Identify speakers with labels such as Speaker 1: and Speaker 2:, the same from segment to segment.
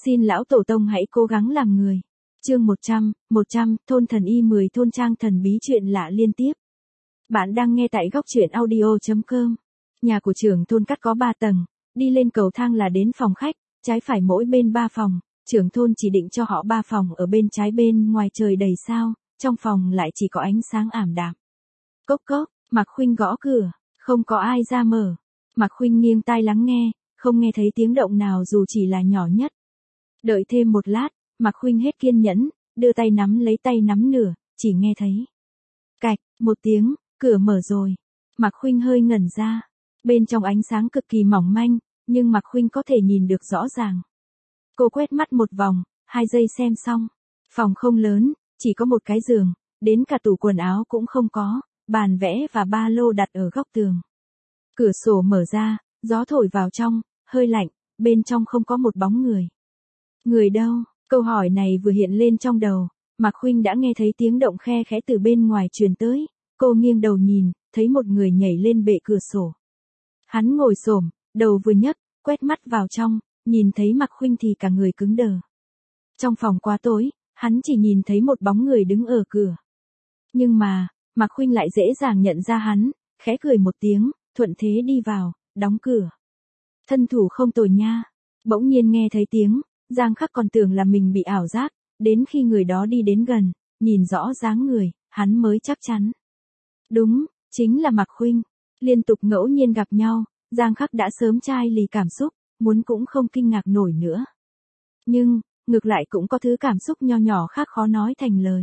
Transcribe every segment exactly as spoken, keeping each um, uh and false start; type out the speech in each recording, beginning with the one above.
Speaker 1: Xin lão tổ tông hãy cố gắng làm người. Chương một trăm, một trăm, thôn thần y mười thôn trang thần bí chuyện lạ liên tiếp. Bạn đang nghe tại góc truyện audio chấm com. Nhà của trưởng thôn cắt có ba tầng, đi lên cầu thang là đến phòng khách, trái phải mỗi bên ba phòng, trưởng thôn chỉ định cho họ ba phòng ở bên trái bên ngoài trời đầy sao, trong phòng lại chỉ có ánh sáng ảm đạm. Cốc cốc, Mạc Khuynh gõ cửa, không có ai ra mở. Mạc Khuynh nghiêng tai lắng nghe, không nghe thấy tiếng động nào dù chỉ là nhỏ nhất. Đợi thêm một lát, Mạc Khuynh hết kiên nhẫn, đưa tay nắm lấy tay nắm nửa, chỉ nghe thấy cạch, một tiếng, cửa mở rồi. Mạc Khuynh hơi ngẩn ra, bên trong ánh sáng cực kỳ mỏng manh, nhưng Mạc Khuynh có thể nhìn được rõ ràng. Cô quét mắt một vòng, hai giây xem xong. Phòng không lớn, chỉ có một cái giường, đến cả tủ quần áo cũng không có, bàn vẽ và ba lô đặt ở góc tường. Cửa sổ mở ra, gió thổi vào trong, hơi lạnh, bên trong không có một bóng người. Người đâu? Câu hỏi này vừa hiện lên trong đầu, Mạc Khuynh đã nghe thấy tiếng động khe khẽ từ bên ngoài truyền tới, cô nghiêng đầu nhìn, thấy một người nhảy lên bệ cửa sổ. Hắn ngồi xổm, đầu vừa nhấc, quét mắt vào trong, nhìn thấy Mạc Khuynh thì cả người cứng đờ. Trong phòng quá tối, hắn chỉ nhìn thấy một bóng người đứng ở cửa. Nhưng mà, Mạc Khuynh lại dễ dàng nhận ra hắn, khẽ cười một tiếng, thuận thế đi vào, đóng cửa. Thân thủ không tồi nha. Bỗng nhiên nghe thấy tiếng, Giang Khắc còn tưởng là mình bị ảo giác, đến khi người đó đi đến gần, nhìn rõ dáng người, hắn mới chắc chắn. Đúng, chính là Mạc Khuynh. Liên tục ngẫu nhiên gặp nhau, Giang Khắc đã sớm chai lì cảm xúc, muốn cũng không kinh ngạc nổi nữa. Nhưng, ngược lại cũng có thứ cảm xúc nho nhỏ khác khó nói thành lời.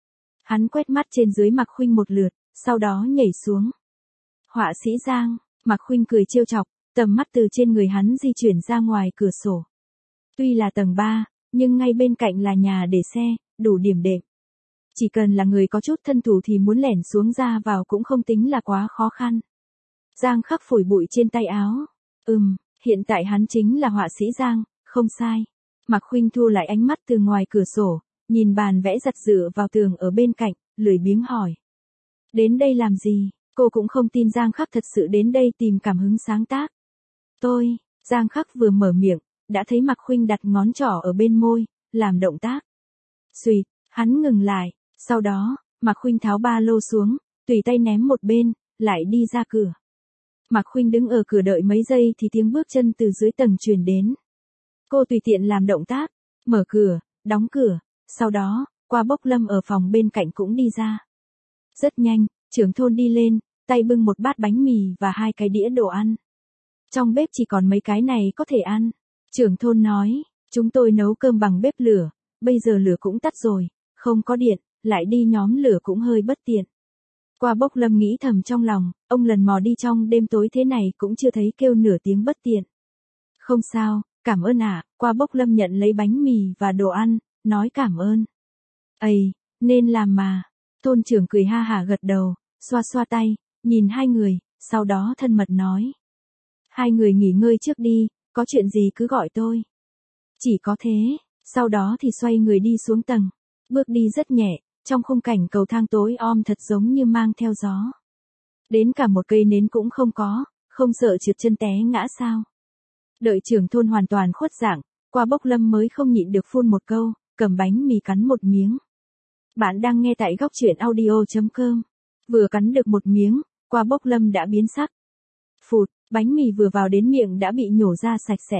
Speaker 1: Hắn quét mắt trên dưới Mạc Khuynh một lượt, sau đó nhảy xuống. Họa sĩ Giang, Mạc Khuynh cười trêu chọc, tầm mắt từ trên người hắn di chuyển ra ngoài cửa sổ. Tuy là tầng ba, nhưng ngay bên cạnh là nhà để xe, đủ điểm đệm. Chỉ cần là người có chút thân thủ thì muốn lẻn xuống ra vào cũng không tính là quá khó khăn. Giang Khắc phủi bụi trên tay áo. Ừm, hiện tại hắn chính là họa sĩ Giang, không sai. Mạc Khuynh thu lại ánh mắt từ ngoài cửa sổ, nhìn bàn vẽ giặt dựa vào tường ở bên cạnh, lười biếng hỏi. Đến đây làm gì? Cô cũng không tin Giang Khắc thật sự đến đây tìm cảm hứng sáng tác. Tôi, Giang Khắc vừa mở miệng, đã thấy Mạc Khuynh đặt ngón trỏ ở bên môi, làm động tác. Xuỵt, hắn ngừng lại, sau đó, Mạc Khuynh tháo ba lô xuống, tùy tay ném một bên, lại đi ra cửa. Mạc Khuynh đứng ở cửa đợi mấy giây thì tiếng bước chân từ dưới tầng truyền đến. Cô tùy tiện làm động tác, mở cửa, đóng cửa, sau đó, qua Bốc Lâm ở phòng bên cạnh cũng đi ra. Rất nhanh, trưởng thôn đi lên, tay bưng một bát bánh mì và hai cái đĩa đồ ăn. Trong bếp chỉ còn mấy cái này có thể ăn. Trưởng thôn nói, chúng tôi nấu cơm bằng bếp lửa, bây giờ lửa cũng tắt rồi, không có điện, lại đi nhóm lửa cũng hơi bất tiện. Qua Bốc Lâm nghĩ thầm trong lòng, ông lần mò đi trong đêm tối thế này cũng chưa thấy kêu nửa tiếng bất tiện. Không sao, cảm ơn ạ. Qua Bốc Lâm nhận lấy bánh mì và đồ ăn, nói cảm ơn. Ây, nên làm mà. Thôn trưởng cười ha hả gật đầu, xoa xoa tay, nhìn hai người, sau đó thân mật nói. Hai người nghỉ ngơi trước đi, có chuyện gì cứ gọi tôi. Chỉ có thế, sau đó thì xoay người đi xuống tầng, bước đi rất nhẹ, trong khung cảnh cầu thang tối om thật giống như mang theo gió. Đến cả một cây nến cũng không có, không sợ trượt chân té ngã sao. Đợi trưởng thôn hoàn toàn khuất dạng, Qua Bốc Lâm mới không nhịn được phun một câu, cầm bánh mì cắn một miếng. Bạn đang nghe tại góc truyện audio chấm com. Vừa cắn được một miếng, Qua Bốc Lâm đã biến sắc. Phụt, bánh mì vừa vào đến miệng đã bị nhổ ra sạch sẽ.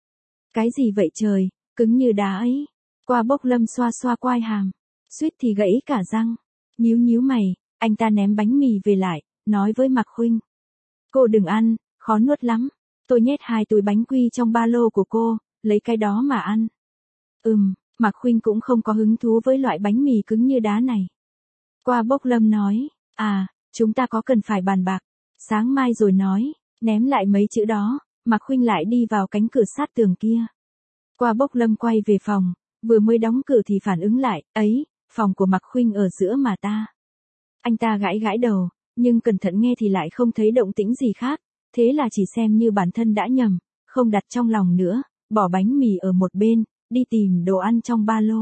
Speaker 1: Cái gì vậy trời, cứng như đá ấy. Qua Bốc Lâm xoa xoa quai hàm, suýt thì gãy cả răng. Nhíu nhíu mày, anh ta ném bánh mì về lại, nói với Mạc Khuynh. Cô đừng ăn, khó nuốt lắm. Tôi nhét hai túi bánh quy trong ba lô của cô, lấy cái đó mà ăn. Ừm, Mạc Khuynh cũng không có hứng thú với loại bánh mì cứng như đá này. Qua Bốc Lâm nói, à, chúng ta có cần phải bàn bạc, sáng mai rồi nói, ném lại mấy chữ đó, Mạc Khuynh lại đi vào cánh cửa sát tường kia. Qua Bốc Lâm quay về phòng, vừa mới đóng cửa thì phản ứng lại, ấy, phòng của Mạc Khuynh ở giữa mà ta. Anh ta gãi gãi đầu, nhưng cẩn thận nghe thì lại không thấy động tĩnh gì khác, thế là chỉ xem như bản thân đã nhầm, không đặt trong lòng nữa, bỏ bánh mì ở một bên, đi tìm đồ ăn trong ba lô.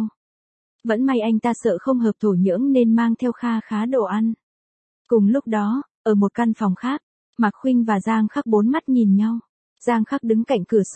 Speaker 1: Vẫn may anh ta sợ không hợp thổ nhưỡng nên mang theo kha khá đồ ăn. Cùng lúc đó, ở một căn phòng khác, Mạc Khuynh và Giang Khắc bốn mắt nhìn nhau. Giang Khắc đứng cạnh cửa sổ,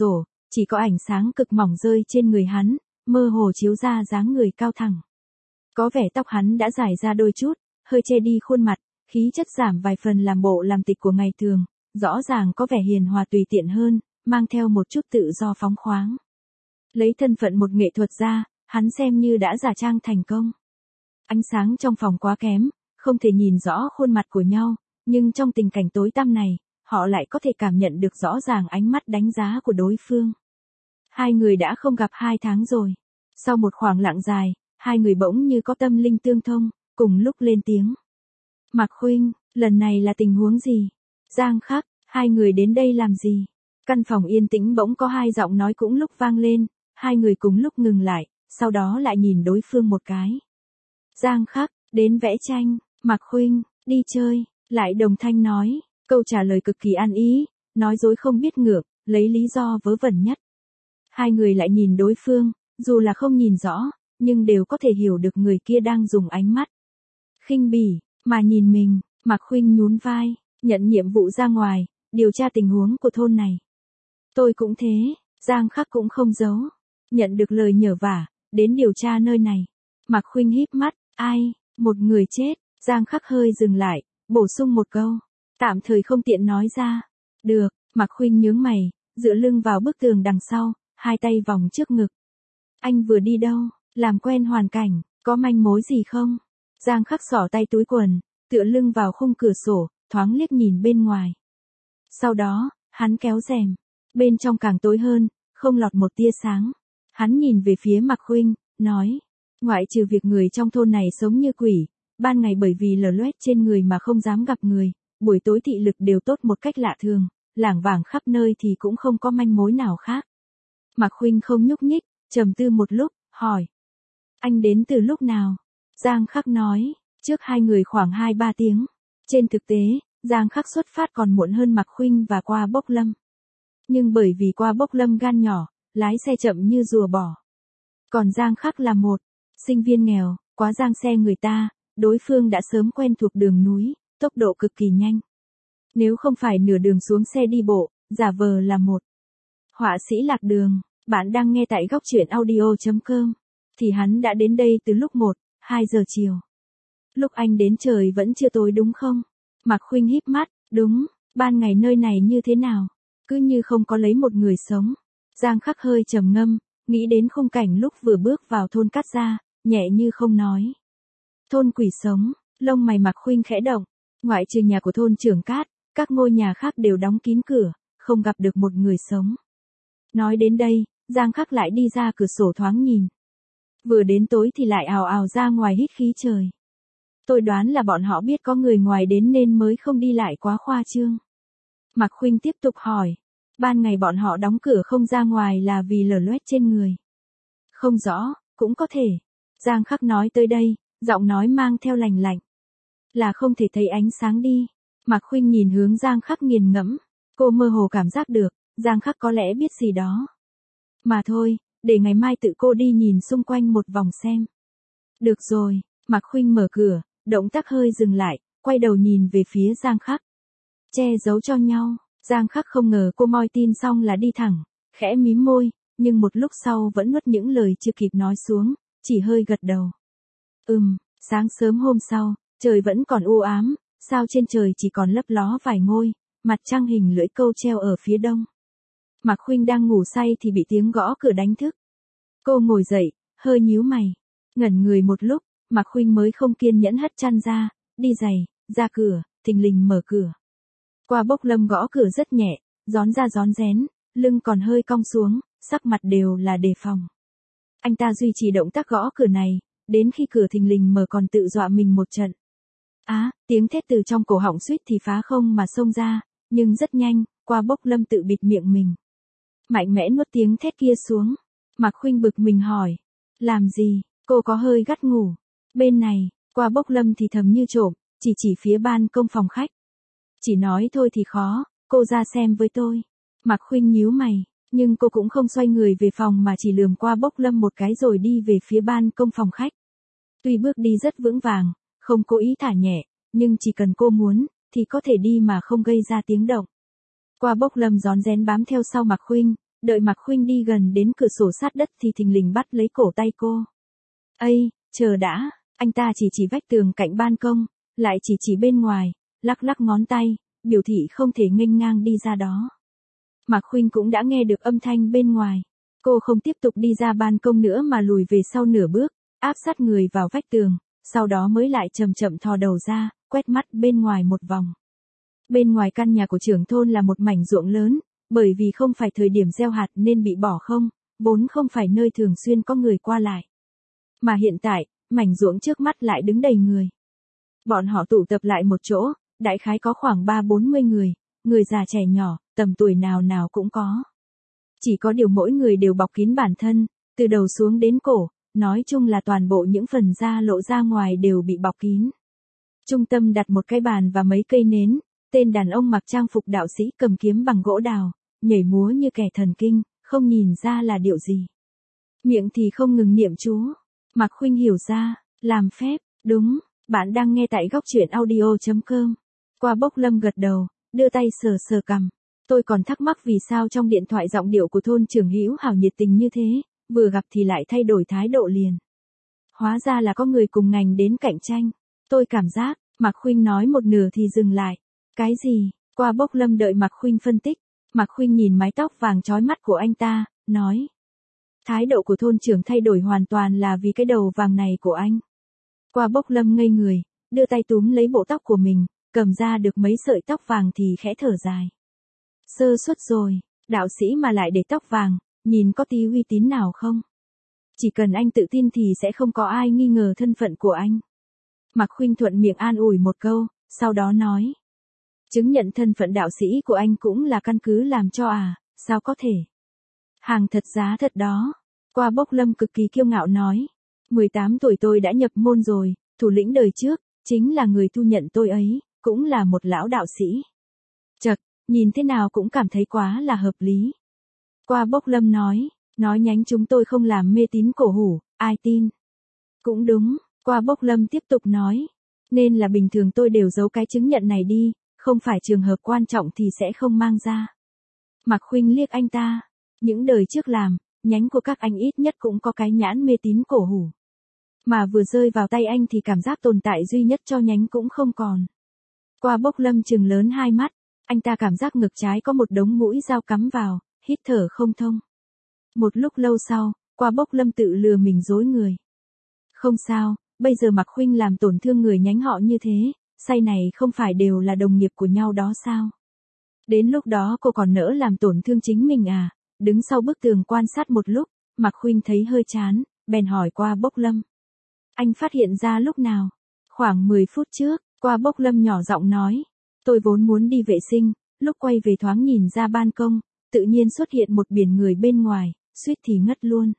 Speaker 1: chỉ có ánh sáng cực mỏng rơi trên người hắn, mơ hồ chiếu ra dáng người cao thẳng. Có vẻ tóc hắn đã dài ra đôi chút, hơi che đi khuôn mặt, khí chất giảm vài phần làm bộ làm tịch của ngày thường, rõ ràng có vẻ hiền hòa tùy tiện hơn, mang theo một chút tự do phóng khoáng. Lấy thân phận một nghệ thuật gia, hắn xem như đã giả trang thành công. Ánh sáng trong phòng quá kém, không thể nhìn rõ khuôn mặt của nhau, nhưng trong tình cảnh tối tăm này, họ lại có thể cảm nhận được rõ ràng ánh mắt đánh giá của đối phương. Hai người đã không gặp hai tháng rồi. Sau một khoảng lặng dài, hai người bỗng như có tâm linh tương thông, cùng lúc lên tiếng. Mạc Khuynh, lần này là tình huống gì? Giang Khắc, hai người đến đây làm gì? Căn phòng yên tĩnh bỗng có hai giọng nói cũng lúc vang lên, hai người cùng lúc ngừng lại, sau đó lại nhìn đối phương một cái. Giang Khắc, đến vẽ tranh, Mạc Khuynh, đi chơi, lại đồng thanh nói, câu trả lời cực kỳ ăn ý, nói dối không biết ngược, lấy lý do vớ vẩn nhất. Hai người lại nhìn đối phương, dù là không nhìn rõ, nhưng đều có thể hiểu được người kia đang dùng ánh mắt khinh bỉ mà nhìn mình. Mạc Khuynh nhún vai, nhận nhiệm vụ ra ngoài, điều tra tình huống của thôn này. Tôi cũng thế, Giang Khắc cũng không giấu, nhận được lời nhờ vả, đến điều tra nơi này. Mạc Khuynh híp mắt, ai, một người chết. Giang Khắc hơi dừng lại, bổ sung một câu, tạm thời không tiện nói ra. Được, Mạc Khuynh nhướng mày, dựa lưng vào bức tường đằng sau, hai tay vòng trước ngực. Anh vừa đi đâu, làm quen hoàn cảnh, có manh mối gì không? Giang Khắc xỏ tay túi quần, tựa lưng vào khung cửa sổ, thoáng liếc nhìn bên ngoài. Sau đó, hắn kéo rèm, bên trong càng tối hơn, không lọt một tia sáng. Hắn nhìn về phía Mạc Khuynh, nói, ngoại trừ việc người trong thôn này sống như quỷ, ban ngày bởi vì lở loét trên người mà không dám gặp người, buổi tối thị lực đều tốt một cách lạ thường, lảng vảng khắp nơi thì cũng không có manh mối nào khác. Mạc Khuynh không nhúc nhích, trầm tư một lúc, hỏi. Anh đến từ lúc nào? Giang Khắc nói, trước hai người khoảng hai ba tiếng. Trên thực tế, Giang Khắc xuất phát còn muộn hơn Mạc Khuynh và Qua Bốc Lâm. Nhưng bởi vì Qua Bốc Lâm gan nhỏ, lái xe chậm như rùa bò. Còn Giang Khắc là một sinh viên nghèo, quá giang xe người ta, đối phương đã sớm quen thuộc đường núi, tốc độ cực kỳ nhanh. Nếu không phải nửa đường xuống xe đi bộ, giả vờ là một họa sĩ lạc đường, bạn đang nghe tại góc truyện audio chấm com, thì hắn đã đến đây từ lúc một, hai giờ chiều. Lúc anh đến trời vẫn chưa tối đúng không? Mạc Khuynh híp mắt, đúng, ban ngày nơi này như thế nào? Cứ như không có lấy một người sống. Giang Khắc hơi trầm ngâm, nghĩ đến khung cảnh lúc vừa bước vào thôn Cát Gia, nhẹ như không nói. Thôn quỷ sống, lông mày Mạc Khuynh khẽ động, ngoại trừ nhà của thôn trưởng Cát, các ngôi nhà khác đều đóng kín cửa, không gặp được một người sống. Nói đến đây, Giang Khắc lại đi ra cửa sổ thoáng nhìn. Vừa đến tối thì lại ào ào ra ngoài hít khí trời. Tôi đoán là bọn họ biết có người ngoài đến nên mới không đi lại quá khoa trương. Mạc Khuynh tiếp tục hỏi, ban ngày bọn họ đóng cửa không ra ngoài là vì lở loét trên người. Không rõ, cũng có thể. Giang Khắc nói tới đây, giọng nói mang theo lành lạnh. Là không thể thấy ánh sáng đi. Mạc Khuynh nhìn hướng Giang Khắc nghiền ngẫm, cô mơ hồ cảm giác được, Giang Khắc có lẽ biết gì đó. Mà thôi, để ngày mai tự cô đi nhìn xung quanh một vòng xem. Được rồi, Mạc Khuynh mở cửa, động tác hơi dừng lại, quay đầu nhìn về phía Giang Khắc. Che giấu cho nhau, Giang Khắc không ngờ cô moi tin xong là đi thẳng, khẽ mím môi, nhưng một lúc sau vẫn nuốt những lời chưa kịp nói xuống, chỉ hơi gật đầu. Ừm, sáng sớm hôm sau, trời vẫn còn u ám, sao trên trời chỉ còn lấp ló vài ngôi, mặt trăng hình lưỡi câu treo ở phía đông. Mạc Khuynh đang ngủ say thì bị tiếng gõ cửa đánh thức. Cô ngồi dậy, hơi nhíu mày, ngẩn người một lúc, Mạc Khuynh mới không kiên nhẫn hất chăn ra, đi giày, ra cửa, thình lình mở cửa. Qua Bốc Lâm gõ cửa rất nhẹ, rón ra rón rén, lưng còn hơi cong xuống, sắc mặt đều là đề phòng. Anh ta duy trì động tác gõ cửa này, đến khi cửa thình lình mở còn tự dọa mình một trận. Á, à, tiếng thét từ trong cổ họng suýt thì phá không mà xông ra, nhưng rất nhanh, Qua Bốc Lâm tự bịt miệng mình. Mạnh mẽ nuốt tiếng thét kia xuống. Mạc Khuynh bực mình hỏi, làm gì, cô có hơi gắt ngủ. Bên này, Qua Bốc Lâm thì thầm như trộm, chỉ chỉ phía ban công phòng khách. Chỉ nói thôi thì khó, cô ra xem với tôi. Mạc Khuynh nhíu mày, nhưng cô cũng không xoay người về phòng mà chỉ lườm Qua Bốc Lâm một cái rồi đi về phía ban công phòng khách. Tuy bước đi rất vững vàng, không cố ý thả nhẹ, nhưng chỉ cần cô muốn, thì có thể đi mà không gây ra tiếng động. Qua Bốc Lâm rón rén bám theo sau Mạc Khuynh, đợi Mạc Khuynh đi gần đến cửa sổ sát đất thì thình lình bắt lấy cổ tay cô. Ây, chờ đã, anh ta chỉ chỉ vách tường cạnh ban công, lại chỉ chỉ bên ngoài, lắc lắc ngón tay, biểu thị không thể nghênh ngang đi ra đó. Mạc Khuynh cũng đã nghe được âm thanh bên ngoài. Cô không tiếp tục đi ra ban công nữa mà lùi về sau nửa bước, áp sát người vào vách tường, sau đó mới lại chậm chậm thò đầu ra, quét mắt bên ngoài một vòng. Bên ngoài căn nhà của trưởng thôn là một mảnh ruộng lớn, bởi vì không phải thời điểm gieo hạt nên bị bỏ không, vốn không phải nơi thường xuyên có người qua lại. Mà hiện tại, mảnh ruộng trước mắt lại đứng đầy người. Bọn họ tụ tập lại một chỗ, đại khái có khoảng ba bốn mươi người, người già trẻ nhỏ, tầm tuổi nào nào cũng có. Chỉ có điều mỗi người đều bọc kín bản thân, từ đầu xuống đến cổ, nói chung là toàn bộ những phần da lộ ra ngoài đều bị bọc kín. Trung tâm đặt một cái bàn và mấy cây nến, tên đàn ông mặc trang phục đạo sĩ cầm kiếm bằng gỗ đào, nhảy múa như kẻ thần kinh, không nhìn ra là điệu gì. Miệng thì không ngừng niệm chú. Mạc Khuynh hiểu ra, làm phép, đúng, bạn đang nghe tại góc truyện audio chấm com. Qua Bốc Lâm gật đầu, đưa tay sờ sờ cằm. Tôi còn thắc mắc vì sao trong điện thoại giọng điệu của thôn trưởng Hữu Hảo nhiệt tình như thế, vừa gặp thì lại thay đổi thái độ liền. Hóa ra là có người cùng ngành đến cạnh tranh. Tôi cảm giác, Mạc Khuynh nói một nửa thì dừng lại. Cái gì? Qua Bốc Lâm đợi Mạc Khuynh phân tích. Mạc Khuynh nhìn mái tóc vàng chói mắt của anh ta, nói. Thái độ của thôn trưởng thay đổi hoàn toàn là vì cái đầu vàng này của anh. Qua Bốc Lâm ngây người, đưa tay túm lấy bộ tóc của mình, cầm ra được mấy sợi tóc vàng thì khẽ thở dài. Sơ suất rồi, đạo sĩ mà lại để tóc vàng, nhìn có tí uy tín nào không? Chỉ cần anh tự tin thì sẽ không có ai nghi ngờ thân phận của anh. Mạc Khuynh thuận miệng an ủi một câu, sau đó nói. Chứng nhận thân phận đạo sĩ của anh cũng là căn cứ làm cho à, sao có thể? Hàng thật giá thật đó. Qua Bốc Lâm cực kỳ kiêu ngạo nói. mười tám tuổi tôi đã nhập môn rồi, thủ lĩnh đời trước, chính là người thu nhận tôi ấy, cũng là một lão đạo sĩ. Chật, nhìn thế nào cũng cảm thấy quá là hợp lý. Qua Bốc Lâm nói, nói nhánh chúng tôi không làm mê tín cổ hủ, ai tin. Cũng đúng, Qua Bốc Lâm tiếp tục nói, nên là bình thường tôi đều giấu cái chứng nhận này đi, không phải trường hợp quan trọng thì sẽ không mang ra. Mạc Khuynh liếc anh ta, những đời trước làm, nhánh của các anh ít nhất cũng có cái nhãn mê tín cổ hủ. Mà vừa rơi vào tay anh thì cảm giác tồn tại duy nhất cho nhánh cũng không còn. Qua Bốc Lâm trừng lớn hai mắt, anh ta cảm giác ngực trái có một đống mũi dao cắm vào, hít thở không thông. Một lúc lâu sau, Qua Bốc Lâm tự lừa mình dối người. Không sao, bây giờ Mạc Khuynh làm tổn thương người nhánh họ như thế, say này không phải đều là đồng nghiệp của nhau đó sao? Đến lúc đó cô còn nỡ làm tổn thương chính mình à? Đứng sau bức tường quan sát một lúc, Mạc Khuynh thấy hơi chán, bèn hỏi Qua Bốc Lâm. Anh phát hiện ra lúc nào? Khoảng mười phút trước, Qua Bốc Lâm nhỏ giọng nói. Tôi vốn muốn đi vệ sinh, lúc quay về thoáng nhìn ra ban công, tự nhiên xuất hiện một biển người bên ngoài, suýt thì ngất luôn.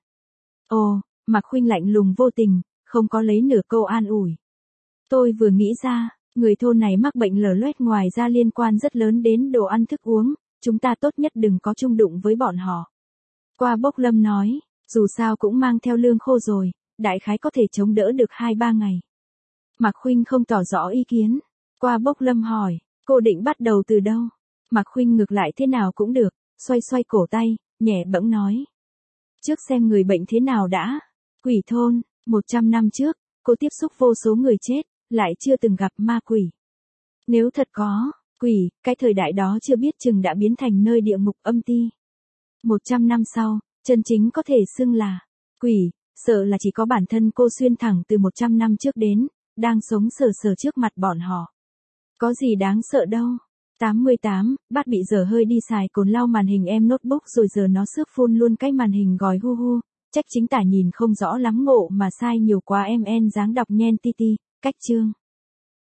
Speaker 1: Ồ, Mạc Khuynh lạnh lùng vô tình, không có lấy nửa câu an ủi. Tôi vừa nghĩ ra, người thôn này mắc bệnh lở loét ngoài ra liên quan rất lớn đến đồ ăn thức uống, chúng ta tốt nhất đừng có chung đụng với bọn họ. Qua Bốc Lâm nói, dù sao cũng mang theo lương khô rồi, đại khái có thể chống đỡ được hai ba ngày. Mạc Khuynh không tỏ rõ ý kiến. Qua Bốc Lâm hỏi, cô định bắt đầu từ đâu? Mạc Khuynh ngược lại thế nào cũng được, xoay xoay cổ tay, nhẹ bẫng nói. Trước xem người bệnh thế nào đã. Quỷ thôn, một trăm năm trước, cô tiếp xúc vô số người chết, lại chưa từng gặp ma quỷ. Nếu thật có, quỷ, cái thời đại đó chưa biết chừng đã biến thành nơi địa ngục âm ti. một trăm năm sau, chân chính có thể xưng là quỷ, sợ là chỉ có bản thân cô xuyên thẳng từ một trăm năm trước đến, đang sống sờ sờ trước mặt bọn họ. Có gì đáng sợ đâu. tám mươi tám, bát bị dở hơi đi xài cồn lau màn hình em notebook rồi giờ nó xước phun luôn cái màn hình gòi hu hu. Trách chính tả nhìn không rõ lắm ngộ mà sai nhiều quá em en dáng đọc nhen ti ti, cách chương.